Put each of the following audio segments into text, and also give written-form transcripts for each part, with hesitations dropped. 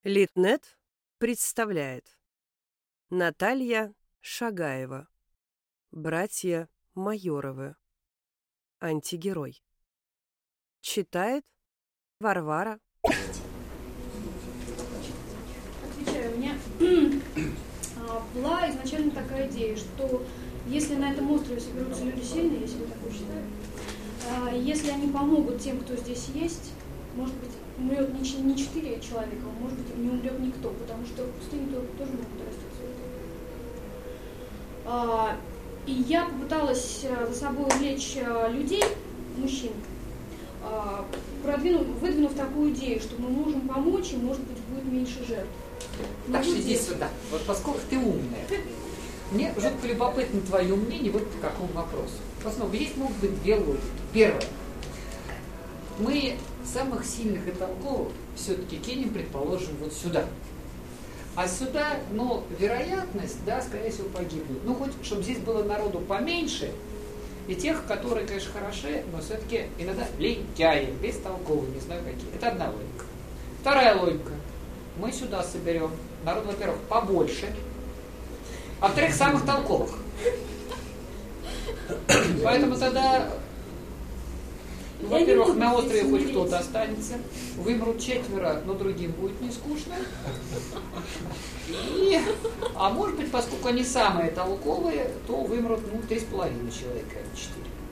Литнет представляет Наталья Шагаева. Братья Майоровы. Антигерой. Читает Варвара. Отвечаю, у меня была изначально такая идея, что если на этом острове соберутся люди сильные, я себе такое считаю, если они помогут тем, кто здесь есть, может быть, умрет не 4 человека, а может быть, не умрет никто, потому что в пустыне тоже могут расти цветы. И я попыталась за собой увлечь людей, мужчин, выдвинув такую идею, что мы можем помочь, и, может быть, будет меньше жертв. Так что иди сюда. Вот поскольку ты умная, мне жутко любопытно твое мнение вот по какому вопросу. В основном есть могут быть две логики. Первое. Мы самых сильных и толковых все-таки кинем, предположим, вот сюда. А сюда, вероятность, скорее всего, погибнут. Хоть, чтобы здесь было народу поменьше, и тех, которые, конечно, хороши, но все-таки иногда лентяи, бестолковые, не знаю какие. Это одна логика. Вторая логика. Мы сюда соберем народ, во-первых, побольше, а во-вторых, самых толковых. Поэтому тогда, во-первых, на острове хоть кто-то останется, вымрут 4, но другим будет не скучно. А может быть, поскольку они самые толковые, то вымрут 3,5 человека, а не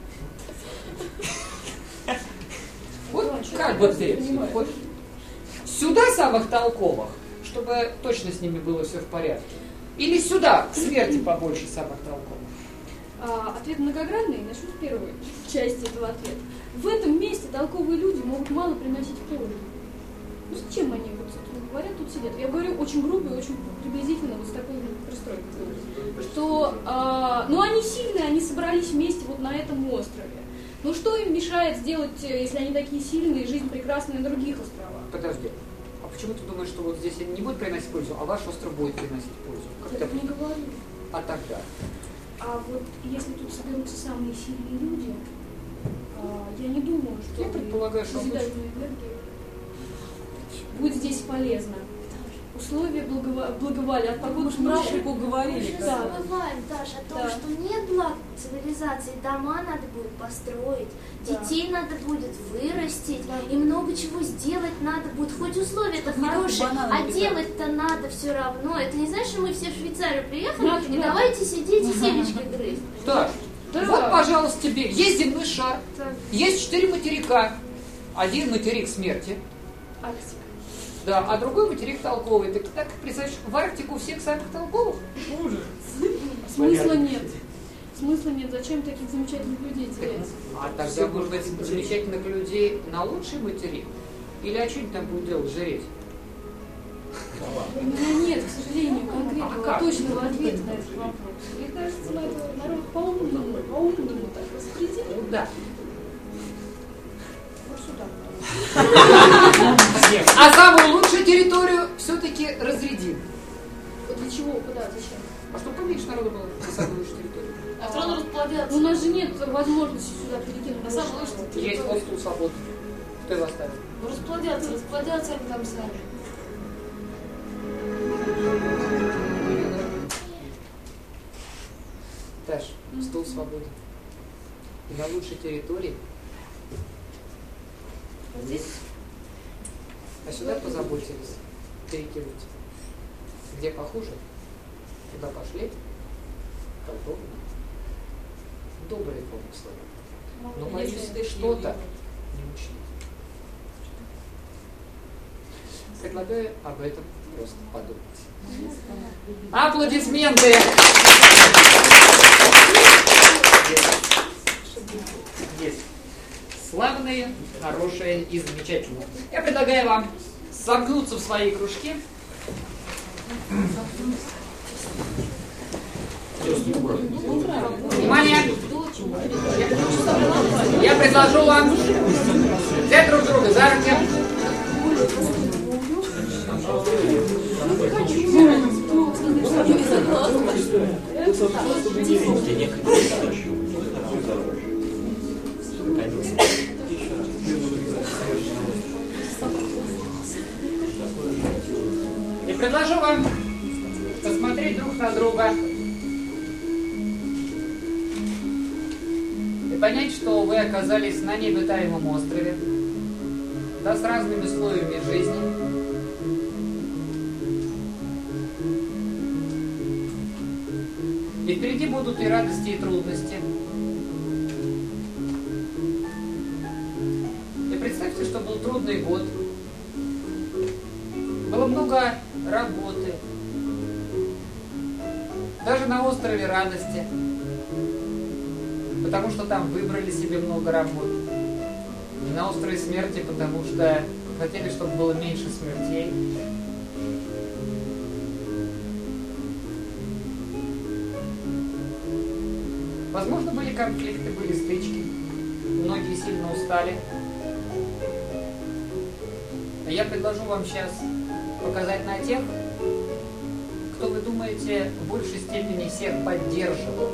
4. Вот как бы ты сюда самых толковых, чтобы точно с ними было все в порядке, или сюда, к смерти побольше самых толковых? Ответ многогранный. Начну с первой части этого ответа. В этом месте толковые люди могут мало приносить пользу. Зачем они говорят, тут сидят? Я говорю очень грубо и очень приблизительно с такой пристройкой. Что, они сильные, они собрались вместе вот на этом острове. Что им мешает сделать, если они такие сильные, жизнь прекрасная на других островах? Подожди. А почему ты думаешь, что вот здесь они не будут приносить пользу, а ваш остров будет приносить пользу? Я так не говорю. А тогда? А вот если тут соберутся самые сильные люди, я не думаю, что я предполагаю, что созидательная энергия будет здесь полезна. Условия благовали от погоды. Мы же говорили. Мы же забываем, Даша, о том, что нет благ цивилизации. Дома надо будет построить, детей надо будет вырастить, и много чего сделать надо будет. Хоть условия-то хорошие, а делать-то надо все равно. Это не значит, что мы все в Швейцарию приехали, и давайте сидеть и семечки грызть. Да. Вот, пожалуйста, тебе. Есть земной шар, есть 4 материка. Один материк смерти. Арктика. Да, а другой материк толковый. Ты так представляешь, в Арктику всех самых толковых? Смысла нет. Смысла нет. Зачем таких замечательных людей терять? А тогда, может быть, замечательных людей на лучший материк? Или а что они там будут делать, жреть? У меня нет, к сожалению, конкретного, точного ответа на этот вопрос. Мне кажется, надо народ по-умному так распределить. Да. Вот сюда. А самую лучшую территорию все-таки разрядим. Вот для чего? Куда? Зачем? А чтобы поменьше народу было на самую лучшую территорию? А все равно расплодятся. У нас же нет возможности сюда перекинуть. На самом деле, есть стул свободы. Кто его оставил? расплодятся они там сами. Таш, стул свободы. И на лучшей территории. Здесь? А сюда позаботились перекинуть. Где похуже, туда пошли. Толковые. Добрые помыслы. Но боюсь, что-то не учли. Предлагаю об этом просто подумать. Аплодисменты! Есть. Славные, хорошие и замечательные. Я предлагаю вам согнуться в свои кружки. Внимание! Я предложу вам взять друг друга за руки. предложу вам посмотреть друг на друга и понять, что вы оказались на необитаемом острове, да, с разными условиями жизни. И впереди будут и радости, и трудности. И представьте, что был трудный год. Было много работы. Даже на острове радости. Потому что там выбрали себе много работ. И на острове смерти, потому что хотели, чтобы было меньше смертей. Возможно, были конфликты, были стычки. Многие сильно устали. А я предложу вам сейчас показать на тех, кто, вы думаете, в большей степени всех поддерживал,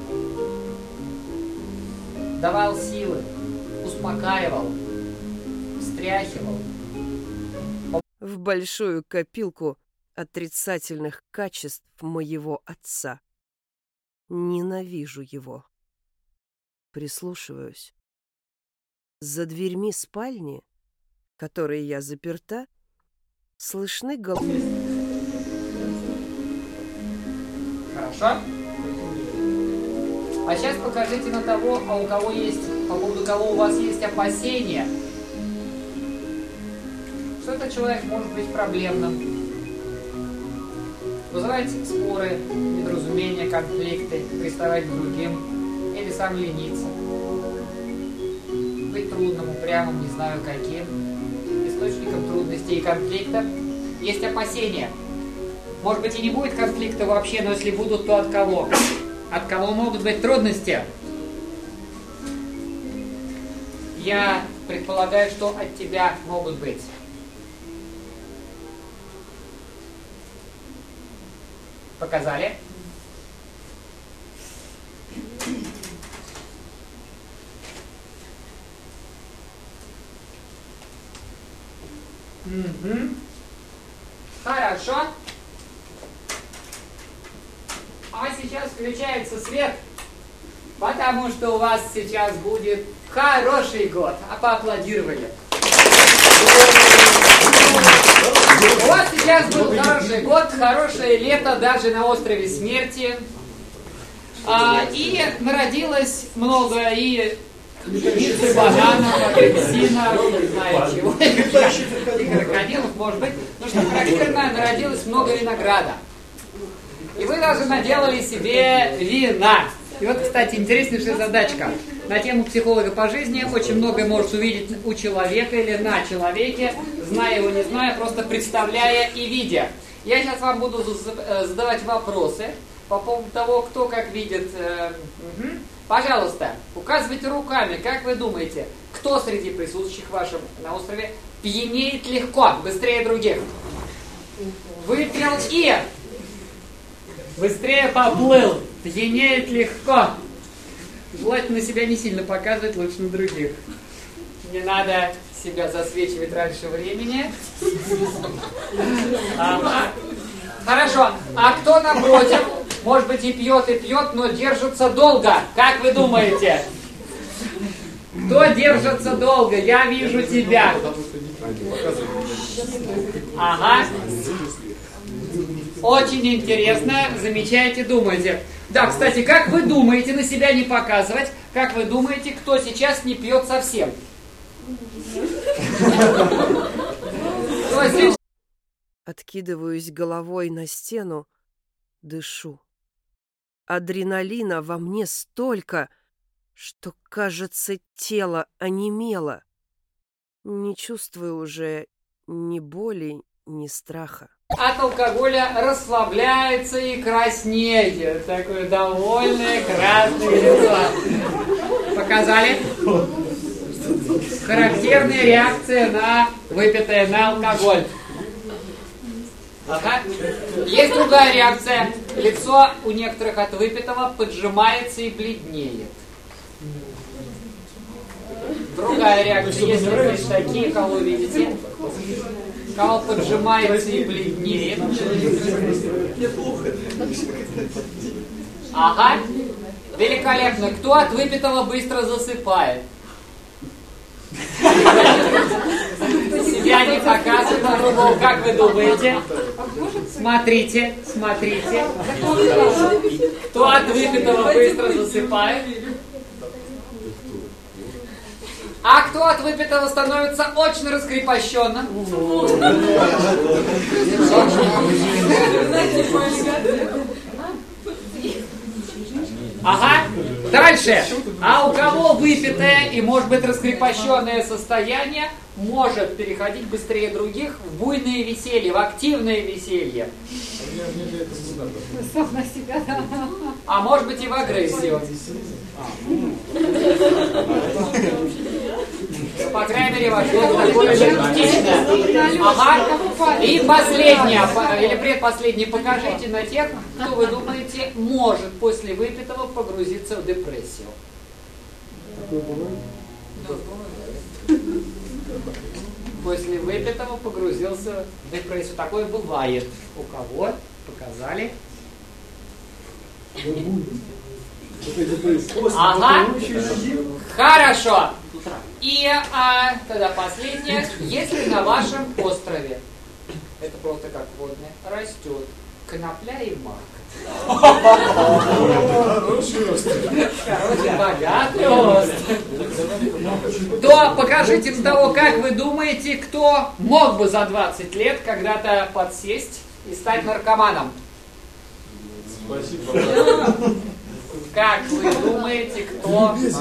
давал силы, успокаивал, встряхивал. В большую копилку отрицательных качеств моего отца. Ненавижу его. Прислушиваюсь. За дверьми спальни, в которой я заперта, слышны голоса. Хорошо? А сейчас покажите на того, у кого есть, по поводу кого у вас есть опасения, что этот человек может быть проблемным, вызывать споры, недоразумения, конфликты, приставать к другим или сам лениться, быть трудным, упрямым, не знаю каким. Источником трудностей и конфликтов есть опасения. Может быть, и не будет конфликта вообще, но если будут, то от кого? От кого могут быть трудности? Я предполагаю, что от тебя могут быть. Показали? Угу. Хорошо. А сейчас включается свет, потому что у вас сейчас будет хороший год. А поаплодировали. У вас сейчас был хороший год, хорошее лето, даже на острове смерти. И народилось много и бананов, апельсинов, не знаю чего, и крокодилов, может быть. Но что характерно, народилось много винограда. И вы даже наделали себе вина. И вот, кстати, интереснейшая задачка. На тему психолога по жизни очень многое может увидеть у человека или на человеке, зная его, не зная, просто представляя и видя. Я сейчас вам буду задавать вопросы по поводу того, кто как видит. Пожалуйста, указывайте руками, как вы думаете, кто среди присутствующих вашем на острове пьянеет легко, быстрее других? Выпил и быстрее поплыл, пьянеет легко. Желательно себя не сильно показывать, лучше на других. Не надо себя засвечивать раньше времени. Ага. Хорошо. А кто напротив, может быть, и пьет, но держится долго? Как вы думаете? Кто держится долго? Я вижу тебя. Ага. Очень интересно. Замечайте, думайте. Да, кстати, как вы думаете, на себя не показывать, как вы думаете, кто сейчас не пьет совсем? Кто здесь? Откидываюсь головой на стену, дышу. Адреналина во мне столько, что, кажется, тело онемело. Не чувствую уже ни боли, ни страха. От алкоголя расслабляется и краснеет. Такое довольное красное лицо. Показали? Характерная реакция на выпитое, на алкоголь. Ага. Есть другая реакция. Лицо у некоторых от выпитого поджимается и бледнеет. Другая реакция. Если здесь такие, кого видите. Кал поджимается и бледнеет. Ага. Великолепно. Кто от выпитого быстро засыпает? Себя не показывает на другого. Как вы думаете? Смотрите, смотрите. Кто от выпитого быстро засыпает? А кто от выпитого становится очень раскрепощенным? Ага. Дальше. А у кого выпитое и, может быть, раскрепощенное состояние может переходить быстрее других в буйное веселье, в активное веселье? А может быть и в агрессию. По крайней мере, ваш голос такой же птичный. Ага. И последнее, или предпоследнее, покажите на тех, кто, вы думаете, может после выпитого погрузиться в депрессию. После выпитого погрузился в депрессию. Такое бывает. У кого? Показали. Ага. Хорошо. И тогда последнее. Если на вашем острове, это просто как водное, растет конопля и мак. Короче, богатый остров. То покажите на того, как вы думаете, кто мог бы за 20 лет когда-то подсесть и стать наркоманом. Спасибо. Как вы думаете, кто мог быть?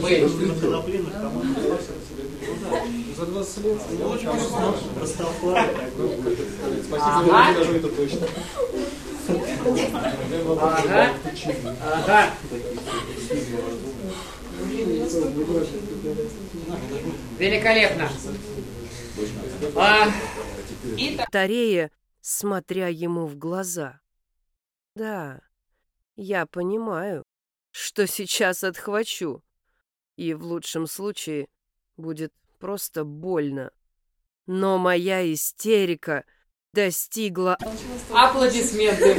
За 20 лет. Ага. Ага. Ага. Великолепно. И Тарея, смотря ему в глаза. Да, я понимаю, что сейчас отхвачу, и в лучшем случае будет просто больно. Но моя истерика достигла... аплодисменты.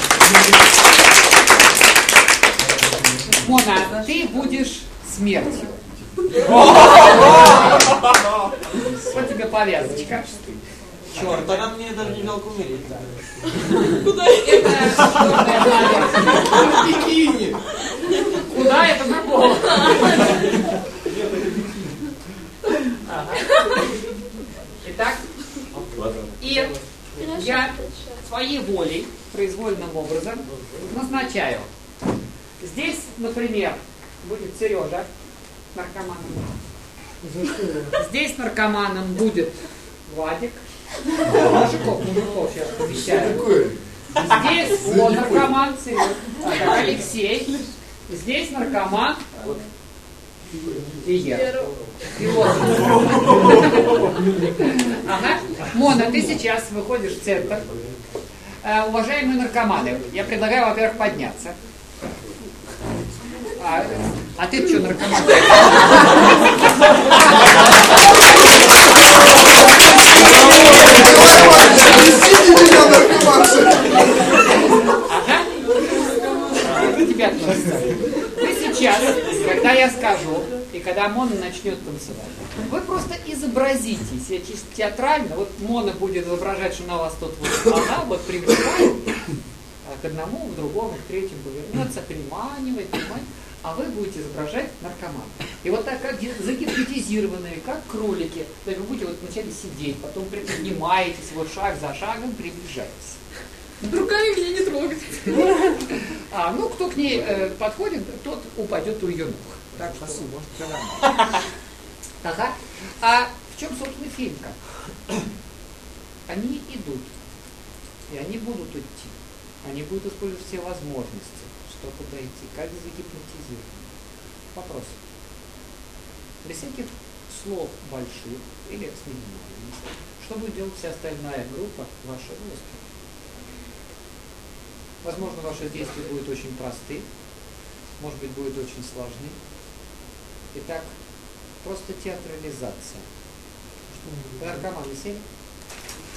Мона, ты будешь смертью. Вот тебе повязочка. Черт. Тогда мне даже не жалко умереть. Куда это? Куда это на голову? Итак, и я своей волей, произвольным образом, назначаю. Здесь, например, будет Сережа наркоманом. Здесь наркоманом будет Вадик. Мужиков сейчас помещаю. Здесь вот наркоман Сережа. Алексей. Здесь наркоман и я. И вот. Ага. Мона, ты сейчас выходишь в центр. Уважаемые наркоманы, я предлагаю, во-первых, подняться. А ты что, наркоман? Ага. К тебе относится. Вы сейчас, когда я скажу, и когда Мона начнет танцевать, вы просто изобразите себя чисто театрально. Вот Мона будет изображать, что на вас тут вот она вот приближает к одному, к другому, к третьему повернется, приманивает, а вы будете изображать наркомана. И вот так, как загипнотизированные, как кролики, то есть вы будете вот вначале сидеть, потом приподнимаетесь, вот шаг за шагом приближаетесь. Руками меня не трогать. Ну, кто к ней подходит, тот упадет у ее ног. Так что ага. А в чем, собственно, фильм-то? Они идут, и они будут идти. Они будут использовать все возможности, чтобы подойти, как загипнотизировать. Вопрос. Без всяких слов больших или с минимальными. Что будет делать вся остальная группа вашего острова? Возможно, ваши действия будут очень просты, может быть, будут очень сложны. Итак, просто театрализация. Наркоманы сели?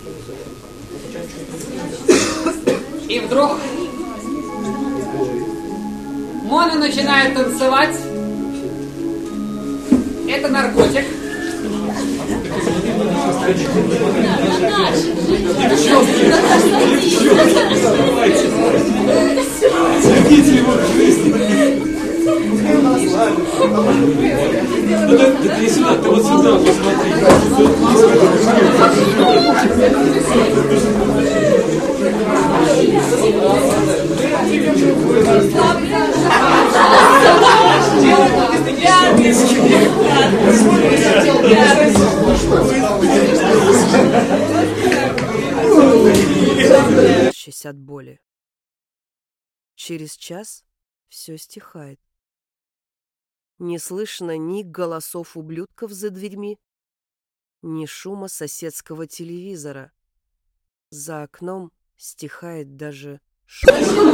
И вдруг Мона начинает танцевать. Это наркотик. Садите его к жизни. Ты не сюда, ты вот сюда посмотри. Морщась от боли. Через час все стихает. Не слышно ни голосов ублюдков за дверьми, ни шума соседского телевизора. За окном стихает даже шум.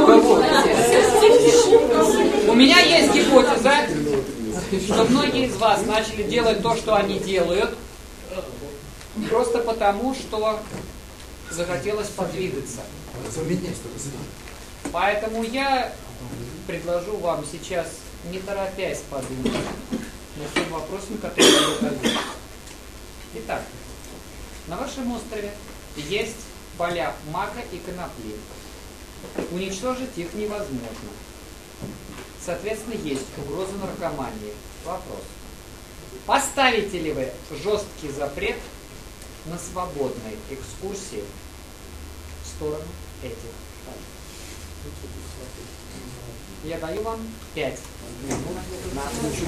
У меня есть гипотеза, что многие из вас начали делать то, что они делают, просто потому, что захотелось подвигаться. Поэтому я предложу вам сейчас, не торопясь, подумать над тем вопросом, который я задаю. Итак, на вашем острове есть поля мака и конопли. Уничтожить их невозможно. Соответственно, есть угроза наркомании. Вопрос. Поставите ли вы жесткий запрет на свободные экскурсии в сторону этих полей? Я даю вам 5 минут на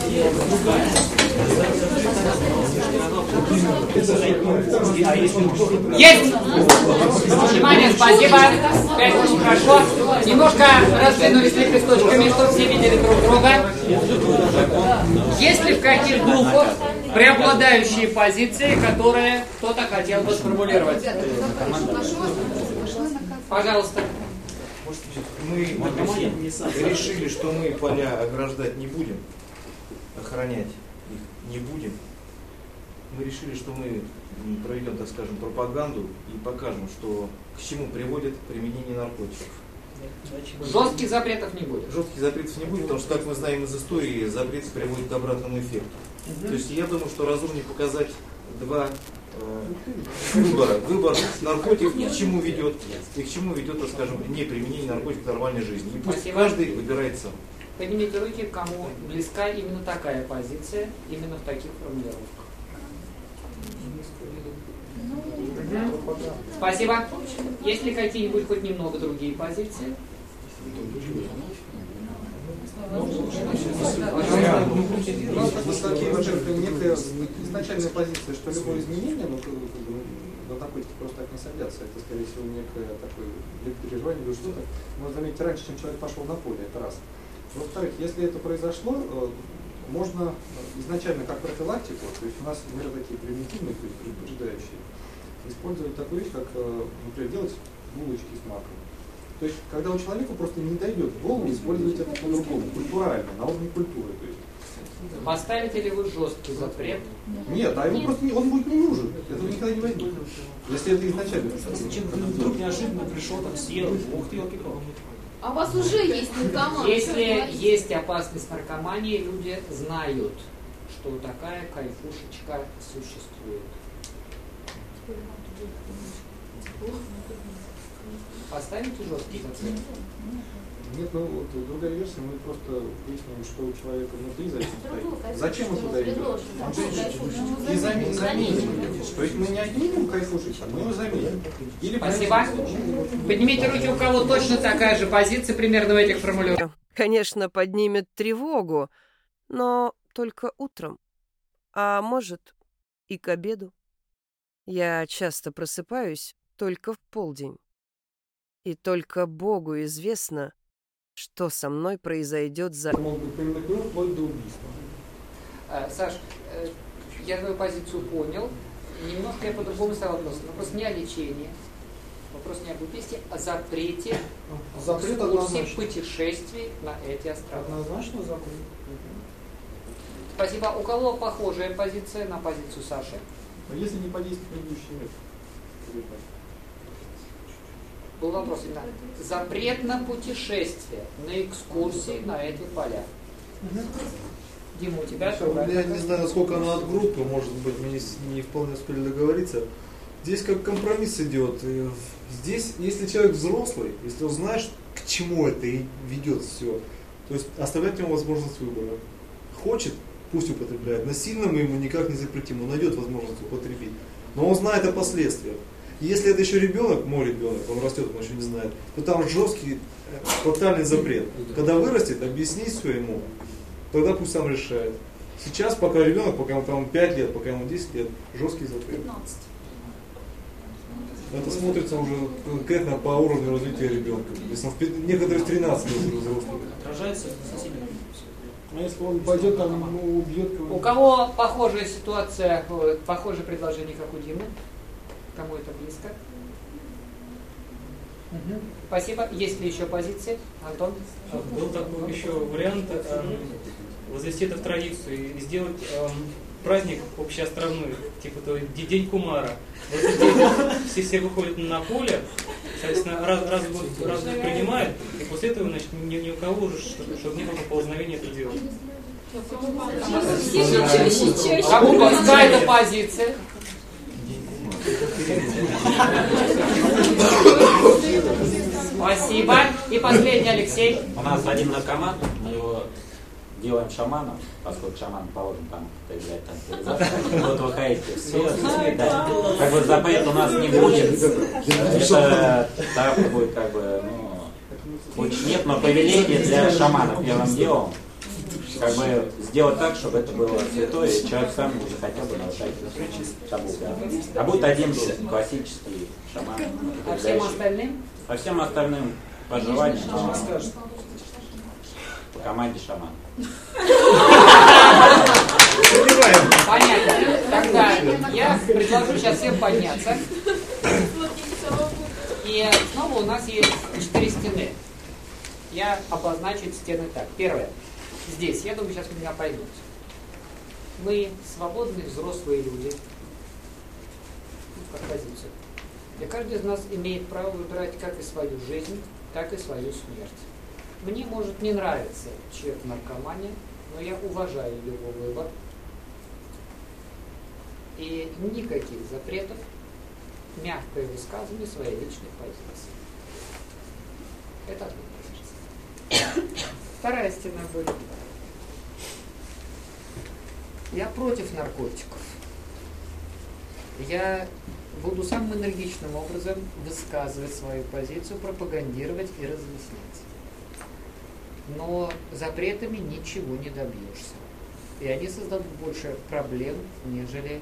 Есть! Внимание, спасибо. 5 минут, хорошо. Немножко раздвинулись лепесточками, чтобы все видели друг друга. Есть ли в каких группах преобладающие позиции, которые кто-то хотел бы сформулировать? Пожалуйста. Мы решили, что мы поля ограждать не будем, охранять их не будем. Мы решили, что мы проведем, так скажем, пропаганду и покажем, что к чему приводит применение наркотиков. Жестких запретов не будет. Жестких запретов не будет, потому что, как мы знаем из истории, запреты приводят к обратному эффекту. То есть я думаю, что разумнее показать два выбора. Выбор наркотиков, к чему ведет, и к чему ведет, так скажем, не применение наркотиков в нормальной жизни. И пусть каждый выбирает сам. Поднимите руки, кому близка именно такая позиция, именно в таких формулировках. Спасибо. Есть ли какие-нибудь хоть немного другие позиции? Некая изначальная позиция, что любое изменение, на наркотики просто так не садятся. Это, скорее всего, некое такое переживание, или что-то. Можно заметить раньше, чем человек пошел на поле, это раз. Во-вторых, если это произошло, можно изначально как профилактику, то есть у нас меры такие примитивные, то есть предупреждающие, использовать такую вещь, как, например, делать булочки с маком. То есть, когда у человека просто не дойдет в голову использовать это по-другому, культурально, на уровне культуры. То есть. Поставите ли вы жесткий запрет? Нет, а ему просто он будет не нужен. Этого никогда не возьмет. Если это изначально. Зачем вдруг неожиданно пришел, там съел, ух ты, елки-палки. А у вас уже есть наркоман. Если есть опасность наркомании, люди знают, что такая кайфушечка существует. Поставите жесткий запрет? Нет, ну вот другая версия, мы просто выясним, что у человека внутри зачем он туда идет. Он же и заменим. То есть мы не отнимем кайфушечку, мы его заменим. Спасибо. Поднимите руки, у кого точно такая же позиция, примерно в этих формулировках. Конечно, поднимет тревогу, но только утром. А может, и к обеду. Я часто просыпаюсь только в полдень. И только Богу известно, что со мной произойдет за... Могут принимать вплоть до убийства. Саш, я твою позицию понял. Немножко я по-другому стал вопрос. Вопрос не о лечении, вопрос не об убийстве, а о запрете экскурсий, путешествий на эти острова. Однозначно запрет. Спасибо. У кого похожая позиция на позицию Саши? Но если не подействует предыдущий метод. Был вопрос, да. Запрет на путешествие, на экскурсии на эти поля. Дима, у тебя что? Я не знаю, насколько она от группы, может быть, мы не вполне успели договориться. Здесь как компромисс идет. Здесь, если человек взрослый, если он знает, к чему это и ведет все, то есть оставлять ему возможность выбора. Хочет, пусть употребляет. Насильно мы ему никак не запретим, он найдет возможность употребить. Но он знает о последствиях. Если это еще ребенок, мой ребенок, он растет, он еще не знает, то там жесткий, тотальный запрет. Когда вырастет, объяснить все ему, тогда пусть сам решает. Сейчас, пока ребенок, пока ему там 5 лет, пока ему 10 лет, жесткий запрет. 15. Это смотрится уже конкретно по уровню развития ребенка. Если он некоторые в 13 лет уже взрослый. Отражается соседями. А если он пойдет там, убьет кого-нибудь? У кого похожая ситуация, похожее предложение, как у Димы? Кому это близко? Угу. Спасибо. Есть ли еще позиции? Антон? Был такой еще вариант возвести это в традицию и сделать праздник общеостровной, типа День Кумара. В этот день все выходят на поле, соответственно, раз в год принимают, и после этого, значит, ни у кого уже, чтобы не было поползновения это делать. Кому какая-то позиция? Спасибо. И последний, Алексей. У нас один наркоман, мы его делаем шаманом, поскольку шаман положен там играть танцевать. Вот вы ходите все, да. Как бы запрет у нас не будет. Это так будет как бы, хочешь нет, но повеление для шамана первым делом. Как бы сделать так, чтобы это было святое, и человек сам уже хотел бы нарушать табу. Да. А будет один классический шаман. А всем остальным? А всем остальным по желанию, но по команде шаман. Понятно. Тогда я предложу сейчас всем подняться. И снова у нас есть 4 стены. Я обозначу стены так. Первое. Здесь, я думаю, сейчас у меня поймут. Мы свободные взрослые люди. Как позицию. И каждый из нас имеет право выбирать как и свою жизнь, так и свою смерть. Мне может не нравиться человек в наркомании, но я уважаю его выбор. И никаких запретов, мягкое высказывание своей личной позиции. Это одна позиция. Вторая стена будет. Я против наркотиков. Я буду самым энергичным образом высказывать свою позицию, пропагандировать и разъяснять. Но запретами ничего не добьешься. И они создадут больше проблем, нежели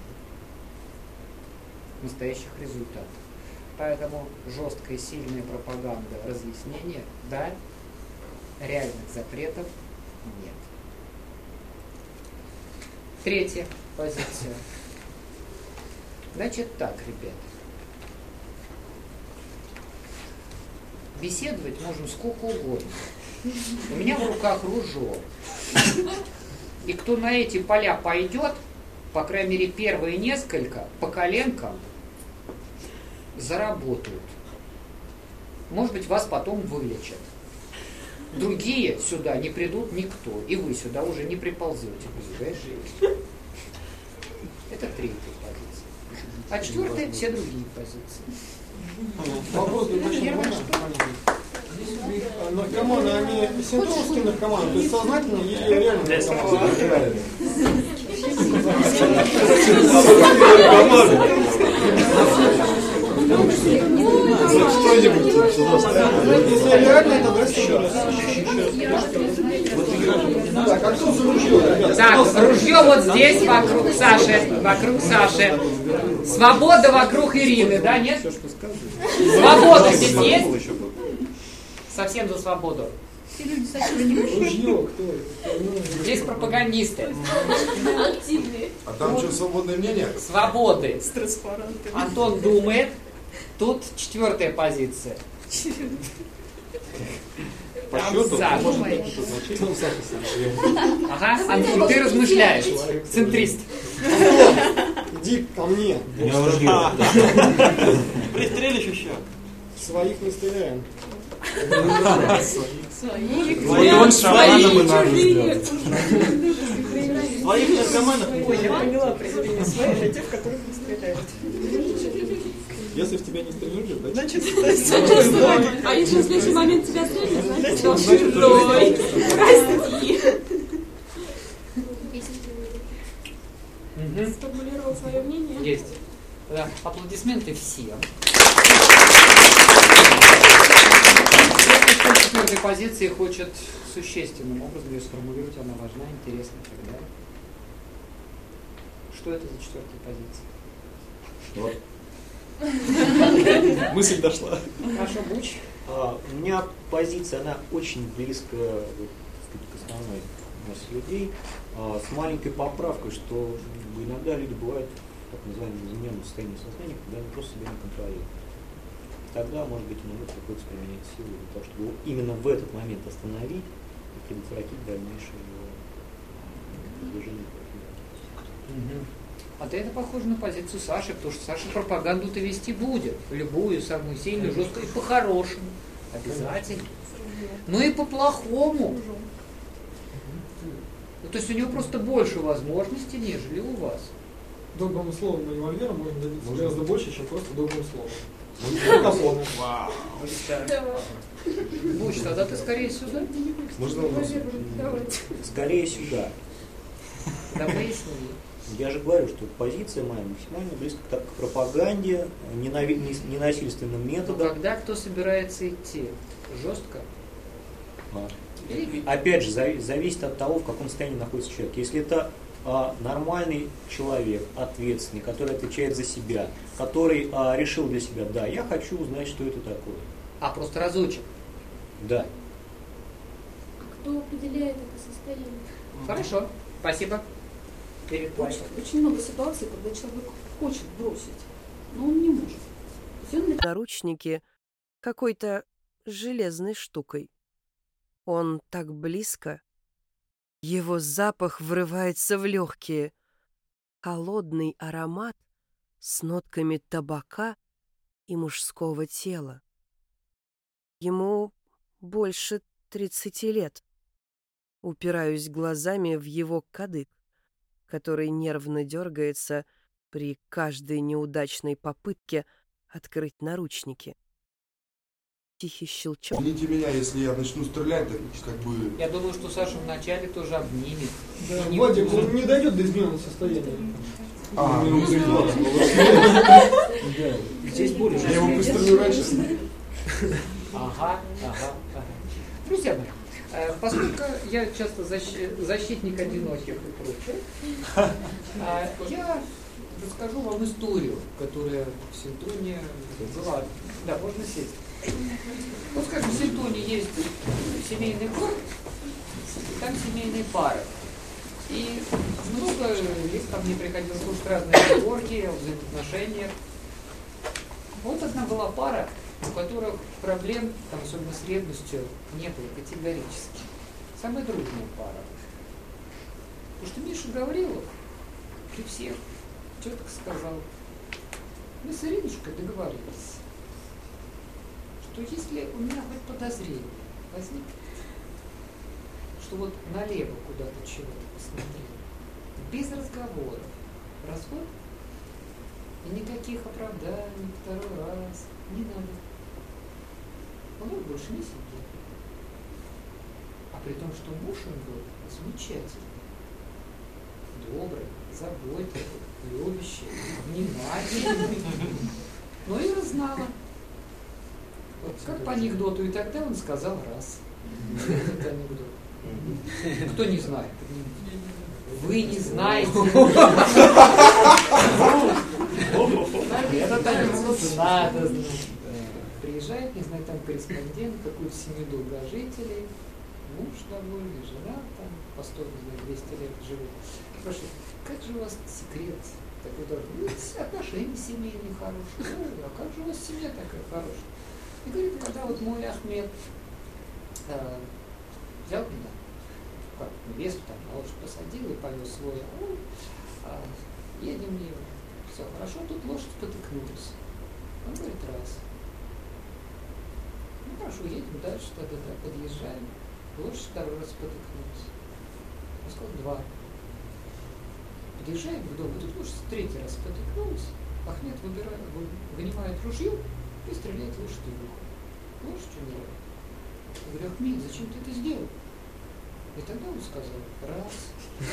настоящих результатов. Поэтому жесткая и сильная пропаганда, разъяснения, да, реальных запретов нет. Третья позиция. Значит так, ребята. Беседовать можем сколько угодно. У меня в руках ружье. И кто на эти поля пойдет, по крайней мере первые несколько, по коленкам заработают. Может быть, вас потом вылечат. Другие сюда не придут никто, и вы сюда уже не приползете, понимаешь? Это третья позиция. А четвертая — все другие позиции. Вопрос наркоманы, они синтомские наркоманы, то есть сознательные или реальные наркоманы? Если реально, это Так, ружье вот здесь, вокруг Саши. Вокруг Саши. Свобода вокруг Ирины, да, нет? Свобода здесь есть? Совсем за свободу. ружье, кто это? Здесь пропагандисты. Активные. А там что, свободное мнение? Свободы. С транспарантами. Антон думает. Тут четвертая позиция. По счету? Саша. Ага, Антон, ты размышляешь. Центрист. Иди ко мне. Я уже Пристрелишь еще? Своих не стреляем. Своих. Он шаманом и надо сделать. Своих наркоманов. Ой, я поняла определение своих, это те, в которых не стреляют. Если в тебя не стреляют, Значит, А если в следующий момент тебя стрелят, значит, он чужой. Прости. Сформулировал свое мнение. Есть. Да. Аплодисменты всем. Кто в этой позиции хочет существенным образом ее сформулировать, она важна, интересна и так далее. Что это за четвертая позиция? Вот. Мысль дошла. Хорошо, Буч. У меня позиция, она очень близко к основной массе людей, с маленькой поправкой, что иногда люди бывают в так называемом измененном состоянии сознания, когда они просто себя не контролируют. Тогда, может быть, иногда приходится применять силу для того, чтобы именно в этот момент остановить и предотвратить дальнейшее его движение. А ты это похоже на позицию Саши, потому что Саша пропаганду-то вести будет. Любую, самую сильную, жесткую, и по-хорошему. Обязательно. Но и по-плохому. Ну, то есть у него просто больше возможностей, нежели у вас. Добрым словом и револьвером можно добиться гораздо больше, чем просто добрым словом. Вау. Буч, тогда ты скорее сюда. Можно вопрос? Скорее сюда. Да поясни. Я же говорю, что позиция моя максимально близко к пропаганде, ненасильственным методом. Но когда кто собирается идти? Жестко? Опять же, зависит от того, в каком состоянии находится человек. Если это нормальный человек, ответственный, который отвечает за себя, который решил для себя, да, я хочу узнать, что это такое. А просто разочек? Да. Кто определяет это состояние? Хорошо, спасибо. Очень много ситуаций, когда человек хочет бросить, но он не может. Наручники какой-то железной штукой. Он так близко. Его запах врывается в легкие. Холодный аромат с нотками табака и мужского тела. Ему больше 30 лет. Упираюсь глазами в его кадык, который нервно дергается при каждой неудачной попытке открыть наручники. Тихий щелчок. Извините меня, если я начну стрелять, так как бы... Я думаю, что Саша вначале тоже обнимет. Да, Владик, он не дойдет до измененного состояния. Здесь более. Я его пристрелю раньше. Ага. Друзья мои, поскольку я часто защитник одиноких и прочее, я расскажу вам историю, которая в Синтоне была. Да, можно сесть. Вот, скажем, в Синтоне есть семейный клуб, там семейные пары. И много лет ко мне приходилось слушать разные разговорки о взаимоотношениях. Вот одна была пара, у которых проблем, там, особенно с ревностью, не было категорически. Самая дружная пара. Потому что Миша Гаврилов при всех четко сказал: мы с Иринушкой договорились, что если у меня хоть подозрение возникнет, что вот налево куда-то чего-то посмотрели, без разговоров, развод, и никаких оправданий второй раз не надо. Он больше не сидит. А при том, что муж он был замечательный, добрый, заботливый, любящий, внимательный. Ну и знала. Вот как по анекдоту, и тогда он сказал раз. Этот анекдот. Кто не знает? Вы не знаете. Этот анекдот надо знать. Приезжает, не знаю, там корреспондент, какую-то семью долгожителей, муж довольный, жена там, по 100, не знаю, 200 лет живет. Спрашивает, как же у вас секрет такой дорогой? Отношения семейные хорошие. А как же у вас семья такая хорошая? И говорит, когда вот мой Ахмед взял меня, невесту там на лошадь посадил и повез свой, едем в Все хорошо, тут лошадь спотыкнулась. Он говорит, раз. Ну хорошо, едем дальше, да, подъезжаем. Лошадь второй раз спотыкнулась. Ну сколько? 2. Подъезжаем к дому, тут лошадь третий раз спотыкнулась. Ахмед вынимает ружье и стреляет лошади в ухо. Лошадь умерла. Я говорю, Ахмед, зачем ты это сделал? И тогда он сказал, раз.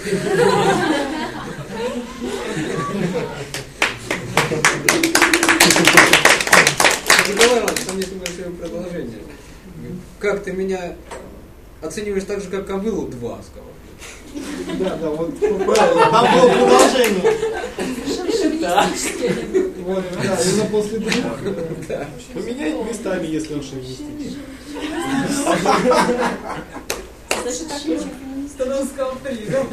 Николай Иванович, там есть небольшое продолжение. Как ты меня оцениваешь так же, как кобылу 2, сказал. Да, вот правильно. Там было продолжение. Вот, да, именно после 2. Поменяй местами, если он шовинистичный. Тогда он сказал 3, да?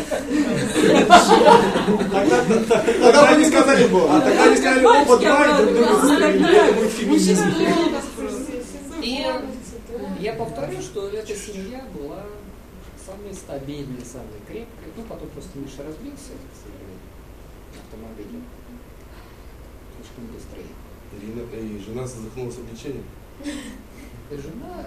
Тогда бы не сказали бы. А тогда не сказали оба 2 и друг друга застрелили. Это будет феминизм. И я повторю, что эта семья была самой стабильной, самой крепкой. Ну, потом просто Миша разбился, к сожалению, автомобилем. Слишком быстро ехал. И жена задохнулась облегчением. И жена...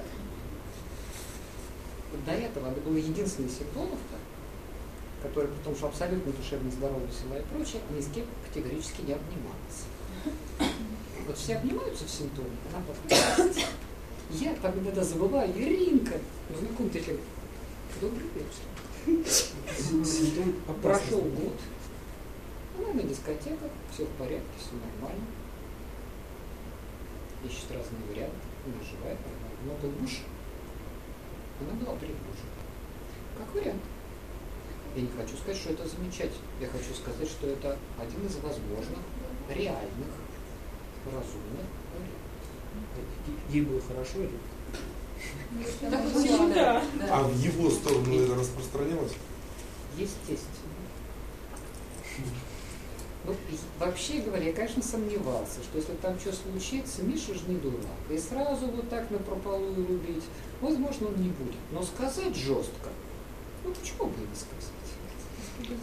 До этого это была единственная симптомовка, которая, потому что абсолютно душевно здоровая, сила и прочее, ни с кем категорически не обнималась. Вот все обнимаются в симптоме, она подходит. Я там иногда забываю, Иринка, ну, в каком-то эфире. Добрый вечер. Прошел год, она на дискотеках, все в порядке, все нормально. Ищет разные варианты, она живая, но был муж. Она была пригожа. Как вариант. Я не хочу сказать, что это замечательно. Я хочу сказать, что это один из возможных, реальных, разумных вариантов. Ей было хорошо или? Да. А в его сторону это распространялось? Естественно. Ну, вообще говоря, я, конечно, сомневался, что если там что случится, Миша же не дурак. И сразу вот так напропалую любить, возможно, он не будет. Но сказать жестко, ну почему бы и не сказать?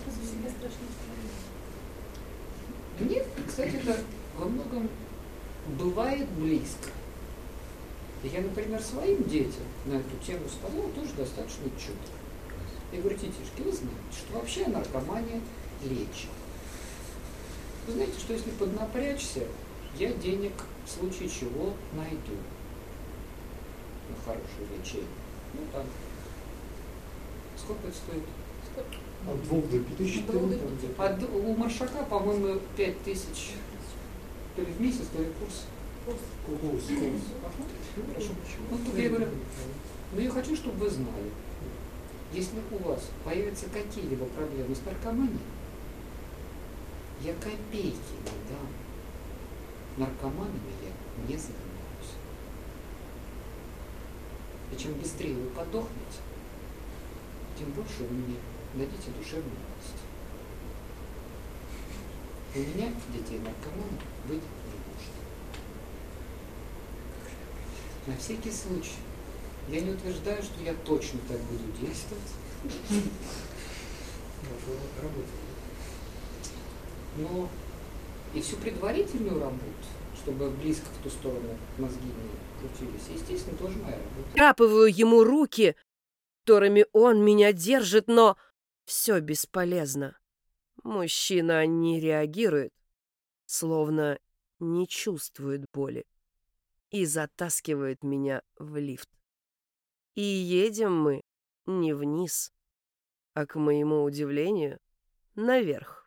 Мне, кстати, это во многом бывает близко. Я, например, своим детям на эту тему сказал тоже достаточно четко. Я говорю, детишки, вы знаете, что вообще наркомания лечит. Вы знаете, что если поднапрячься, я денег в случае чего найду на хорошее лечение. Ну там, сколько это стоит? От 2 до 5. У Маршака, по-моему, 5000 то ли в месяц, то ли курс. Курс. Хорошо. Ну, тут я говорю, но я хочу, чтобы вы знали, если у вас появятся какие-либо проблемы с наркоманией, я копейки не дам. Наркоманами я не занимаюсь. И чем быстрее вы подохнете, тем больше вы мне дадите душевную радость. У меня детей наркоманов быть не может. На всякий случай. Я не утверждаю, что я точно так буду действовать. Но и всю предварительную работу, чтобы близко в ту сторону мозги не крутились, естественно, тоже моя работа. Крапываю ему руки, которыми он меня держит, но все бесполезно. Мужчина не реагирует, словно не чувствует боли, и затаскивает меня в лифт. И едем мы не вниз, а, к моему удивлению, наверх.